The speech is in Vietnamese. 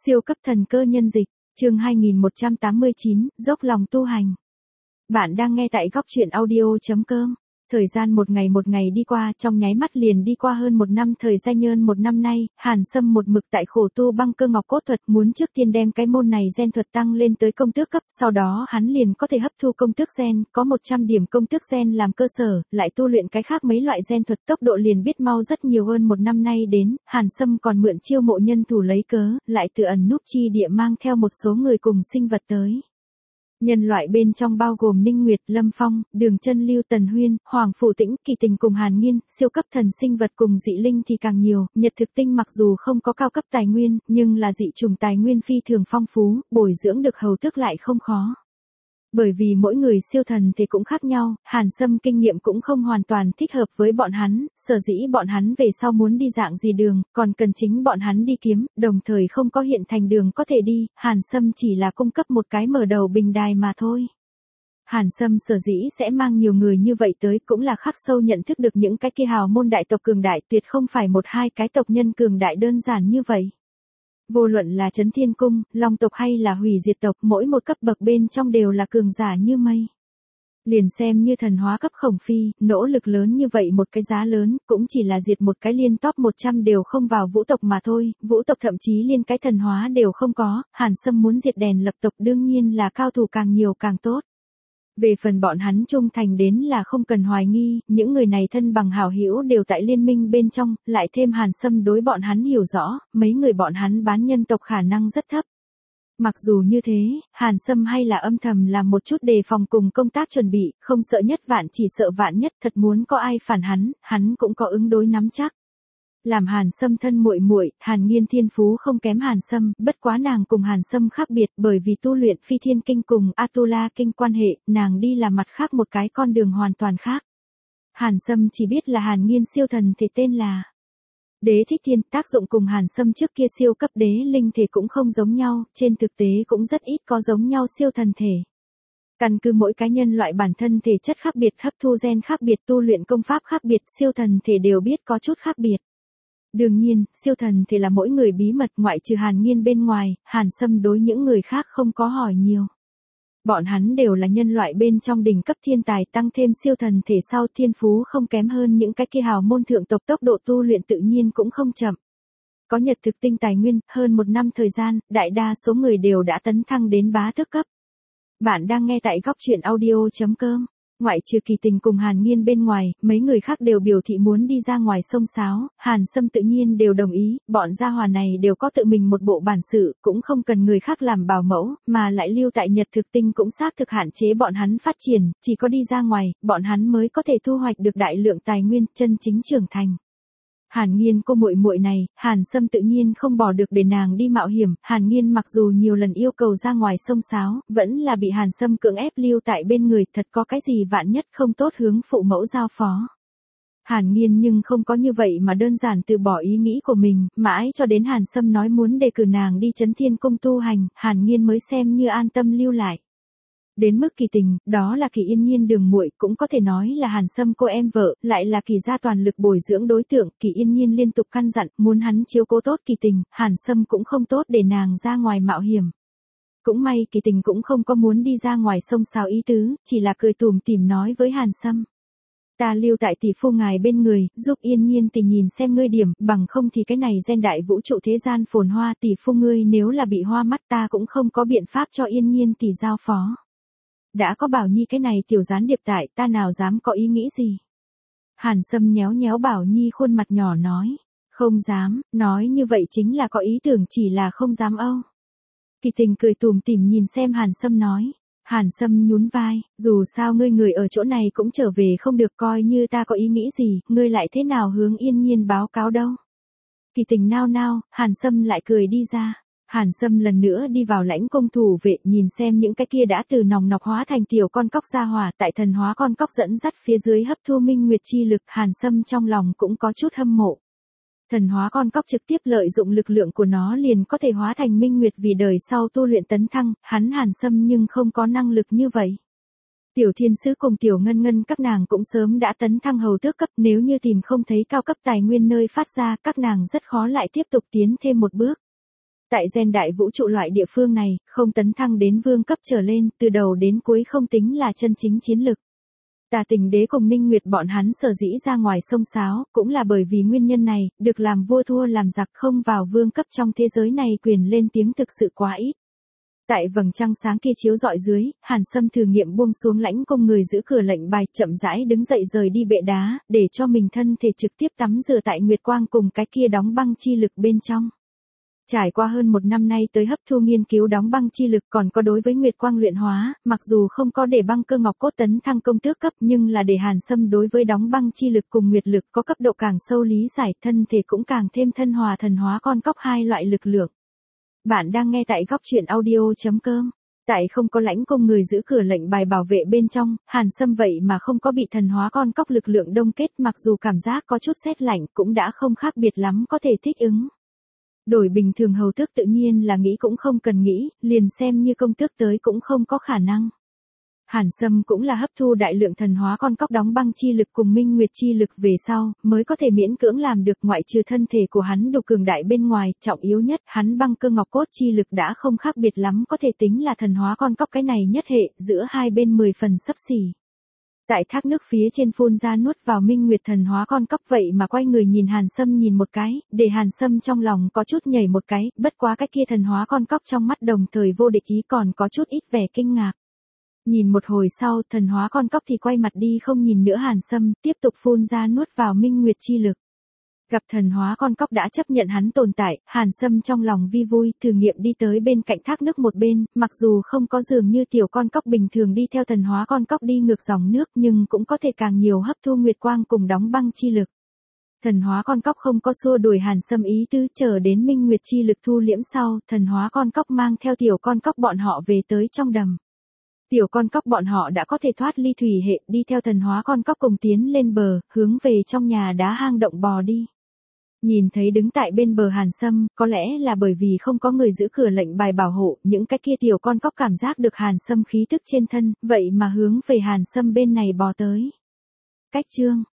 Siêu cấp thần cơ nhân dịch, chương 2189, dốc lòng tu hành. Bạn đang nghe tại góc truyện audio.com. Thời gian một ngày đi qua, trong nháy mắt liền đi qua hơn một năm. Thời gian nhơn một năm nay, Hàn Sâm một mực tại khổ tu băng cơ ngọc cốt thuật, muốn trước tiên đem cái môn này gen thuật tăng lên tới công tước cấp, sau đó hắn liền có thể hấp thu công tước gen, có 100 điểm công tước gen làm cơ sở, lại tu luyện cái khác mấy loại gen thuật, tốc độ liền biết mau rất nhiều. Hơn một năm nay đến, Hàn Sâm còn mượn chiêu mộ nhân thủ lấy cớ, lại từ ẩn núp chi địa mang theo một số người cùng sinh vật tới. Nhân loại bên trong bao gồm Ninh Nguyệt, Lâm Phong, Đường Chân Lưu, Tần Huyên, Hoàng Phủ Tĩnh, Kỳ Tình cùng Hàn Nhiên. Siêu cấp thần sinh vật cùng dị linh thì càng nhiều. Nhật thực tinh mặc dù không có cao cấp tài nguyên, nhưng là dị chủng tài nguyên phi thường phong phú, bồi dưỡng được hầu tước lại không khó. Bởi vì mỗi người siêu thần thì cũng khác nhau, Hàn Sâm kinh nghiệm cũng không hoàn toàn thích hợp với bọn hắn, sở dĩ bọn hắn về sau muốn đi dạng gì đường, còn cần chính bọn hắn đi kiếm, đồng thời không có hiện thành đường có thể đi, Hàn Sâm chỉ là cung cấp một cái mở đầu bình đài mà thôi. Hàn Sâm sở dĩ sẽ mang nhiều người như vậy tới cũng là khắc sâu nhận thức được những cái kia hào môn đại tộc cường đại, tuyệt không phải một hai cái tộc nhân cường đại đơn giản như vậy. Vô luận là Chấn Thiên Cung, Long tộc hay là Hủy Diệt tộc, mỗi một cấp bậc bên trong đều là cường giả như mây. Liền xem như thần hóa cấp Khổng Phi, nỗ lực lớn như vậy một cái giá lớn, cũng chỉ là diệt một cái liên top 100 đều không vào vũ tộc mà thôi, vũ tộc thậm chí liên cái thần hóa đều không có, Hàn Sâm muốn diệt đèn lập tộc đương nhiên là cao thủ càng nhiều càng tốt. Về phần bọn hắn trung thành đến là không cần hoài nghi, những người này thân bằng hảo hữu đều tại liên minh bên trong, lại thêm Hàn Sâm đối bọn hắn hiểu rõ, mấy người bọn hắn bán nhân tộc khả năng rất thấp. Mặc dù như thế, Hàn Sâm hay là âm thầm làm một chút đề phòng cùng công tác chuẩn bị, không sợ nhất vạn chỉ sợ vạn nhất, thật muốn có ai phản hắn cũng có ứng đối nắm chắc. Làm Hàn Sâm thân muội muội, Hàn Nhiên thiên phú không kém Hàn Sâm, bất quá nàng cùng Hàn Sâm khác biệt, bởi vì tu luyện Phi Thiên Kinh cùng Atula Kinh quan hệ, nàng đi là mặt khác một cái con đường hoàn toàn khác. Hàn Sâm chỉ biết là Hàn Nhiên siêu thần thể tên là Đế Thích Thiên, tác dụng cùng Hàn Sâm trước kia siêu cấp đế linh thể cũng không giống nhau, trên thực tế cũng rất ít có giống nhau siêu thần thể. Căn cứ mỗi cá nhân loại bản thân thể chất khác biệt, hấp thu gen khác biệt, tu luyện công pháp khác biệt, siêu thần thể đều biết có chút khác biệt. Đương nhiên, siêu thần thì là mỗi người bí mật, ngoại trừ Hàn Nhiên bên ngoài, Hàn Sâm đối những người khác không có hỏi nhiều. Bọn hắn đều là nhân loại bên trong đỉnh cấp thiên tài, tăng thêm siêu thần thể sau thiên phú không kém hơn những cái kia hào môn thượng tộc, tốc độ tu luyện tự nhiên cũng không chậm. Có nhật thực tinh tài nguyên, hơn một năm thời gian, đại đa số người đều đã tấn thăng đến bá tước cấp. Bạn đang nghe tại góc truyện audio.com. Ngoại trừ Kỳ Tình cùng Hàn Nhiên bên ngoài, mấy người khác đều biểu thị muốn đi ra ngoài sông sáo, Hàn Sâm tự nhiên đều đồng ý, bọn gia hỏa này đều có tự mình một bộ bản sự, cũng không cần người khác làm bảo mẫu, mà lại lưu tại Nhật thực tinh cũng xác thực hạn chế bọn hắn phát triển, chỉ có đi ra ngoài, bọn hắn mới có thể thu hoạch được đại lượng tài nguyên, chân chính trưởng thành. Hàn Nhiên cô muội muội này, Hàn Sâm tự nhiên không bỏ được để nàng đi mạo hiểm, Hàn Nhiên mặc dù nhiều lần yêu cầu ra ngoài sông sáo, vẫn là bị Hàn Sâm cưỡng ép lưu tại bên người, thật có cái gì vạn nhất không tốt hướng phụ mẫu giao phó. Hàn Nhiên nhưng không có như vậy mà đơn giản từ bỏ ý nghĩ của mình, mãi cho đến Hàn Sâm nói muốn đề cử nàng đi Chấn Thiên Cung tu hành, Hàn Nhiên mới xem như an tâm lưu lại. Đến mức Kỳ Tình, đó là Kỳ Yên Nhiên đường muội, cũng có thể nói là Hàn Sâm cô em vợ, lại là Kỳ gia toàn lực bồi dưỡng đối tượng, Kỳ Yên Nhiên liên tục căn dặn, muốn hắn chiếu cố tốt Kỳ Tình, Hàn Sâm cũng không tốt để nàng ra ngoài mạo hiểm. Cũng may Kỳ Tình cũng không có muốn đi ra ngoài sông sáo ý tứ, chỉ là cười tủm tỉm nói với Hàn Sâm. Ta lưu tại tỷ phu ngài bên người, giúp Yên Nhiên tỷ nhìn xem ngươi điểm, bằng không thì cái này gen đại vũ trụ thế gian phồn hoa, tỷ phu ngươi nếu là bị hoa mắt ta cũng không có biện pháp cho Yên Nhiên tỷ giao phó. Đã có Bảo Nhi cái này tiểu gián điệp tại, ta nào dám có ý nghĩ gì. Hàn Sâm nhéo nhéo Bảo Nhi khuôn mặt nhỏ nói, không dám, nói như vậy chính là có ý tưởng, chỉ là không dám âu. Kỳ Tình cười tủm tỉm nhìn xem Hàn Sâm nói. Hàn Sâm nhún vai, dù sao ngươi người ở chỗ này cũng trở về không được, coi như ta có ý nghĩ gì, ngươi lại thế nào hướng Yên Nhiên báo cáo đâu. Kỳ Tình nao nao, Hàn Sâm lại cười đi ra. Hàn Sâm lần nữa đi vào lãnh cung thủ vệ, nhìn xem những cái kia đã từ nòng nọc hóa thành tiểu con cóc gia hỏa, tại thần hóa con cóc dẫn dắt phía dưới hấp thu minh nguyệt chi lực, Hàn Sâm trong lòng cũng có chút hâm mộ. Thần hóa con cóc trực tiếp lợi dụng lực lượng của nó liền có thể hóa thành minh nguyệt vì đời sau tu luyện tấn thăng, hắn Hàn Sâm nhưng không có năng lực như vậy. Tiểu Thiên Sứ cùng Tiểu Ngân Ngân các nàng cũng sớm đã tấn thăng hầu tước cấp, nếu như tìm không thấy cao cấp tài nguyên nơi phát ra, các nàng rất khó lại tiếp tục tiến thêm một bước. Tại gen đại vũ trụ loại địa phương này, không tấn thăng đến vương cấp trở lên, từ đầu đến cuối không tính là chân chính chiến lực. Tà Tình Đế cùng Ninh Nguyệt bọn hắn sở dĩ ra ngoài sông sáo, cũng là bởi vì nguyên nhân này, được làm vua thua làm giặc không vào vương cấp trong thế giới này quyền lên tiếng thực sự quá ít. Tại vầng trăng sáng kia chiếu rọi dưới, Hàn Sâm thử nghiệm buông xuống lãnh cung người giữ cửa lệnh bài, chậm rãi đứng dậy rời đi bệ đá, để cho mình thân thể trực tiếp tắm rửa tại nguyệt quang cùng cái kia đóng băng chi lực bên trong. Trải qua hơn một năm nay tới hấp thu nghiên cứu đóng băng chi lực còn có đối với nguyệt quang luyện hóa, mặc dù không có để băng cơ ngọc cốt tấn thăng công tước cấp nhưng là để Hàn Sâm đối với đóng băng chi lực cùng nguyệt lực có cấp độ càng sâu lý giải, thân thể cũng càng thêm thân hòa thần hóa con cóc hai loại lực lượng. Bạn đang nghe tại góc truyện audio.com. Tại không có lãnh cung người giữ cửa lệnh bài bảo vệ bên trong, Hàn Sâm vậy mà không có bị thần hóa con cóc lực lượng đông kết, mặc dù cảm giác có chút rét lạnh cũng đã không khác biệt lắm có thể thích ứng. Đổi bình thường hầu tước tự nhiên là nghĩ cũng không cần nghĩ, liền xem như công tước tới cũng không có khả năng. Hàn Sâm cũng là hấp thu đại lượng thần hóa con cóc đóng băng chi lực cùng minh nguyệt chi lực về sau, mới có thể miễn cưỡng làm được, ngoại trừ thân thể của hắn đủ cường đại bên ngoài, trọng yếu nhất, hắn băng cơ ngọc cốt chi lực đã không khác biệt lắm có thể tính là thần hóa con cóc, cái này nhất hệ, giữa hai bên 10 phần xấp xỉ. Tại thác nước phía trên phun ra nuốt vào minh nguyệt thần hóa con cóc, vậy mà quay người nhìn Hàn Sâm nhìn một cái, để Hàn Sâm trong lòng có chút nhảy một cái, bất quá cái kia thần hóa con cóc trong mắt đồng thời vô địch ý, còn có chút ít vẻ kinh ngạc. Nhìn một hồi sau, thần hóa con cóc thì quay mặt đi không nhìn nữa Hàn Sâm, tiếp tục phun ra nuốt vào minh nguyệt chi lực. Gặp thần hóa con cóc đã chấp nhận hắn tồn tại, Hàn Sâm trong lòng vi vui, thử nghiệm đi tới bên cạnh thác nước một bên, mặc dù không có dường như tiểu con cóc bình thường đi theo thần hóa con cóc đi ngược dòng nước nhưng cũng có thể càng nhiều hấp thu nguyệt quang cùng đóng băng chi lực. Thần hóa con cóc không có xua đuổi Hàn Sâm ý tứ, chờ đến minh nguyệt chi lực thu liễm sau, thần hóa con cóc mang theo tiểu con cóc bọn họ về tới trong đầm. Tiểu con cóc bọn họ đã có thể thoát ly thủy hệ, đi theo thần hóa con cóc cùng tiến lên bờ, hướng về trong nhà đá hang động bò đi. Nhìn thấy đứng tại bên bờ Hàn Sâm, có lẽ là bởi vì không có người giữ cửa lệnh bài bảo hộ, những cái kia tiểu con cóc cảm giác được Hàn Sâm khí tức trên thân, vậy mà hướng về Hàn Sâm bên này bò tới. Cách chương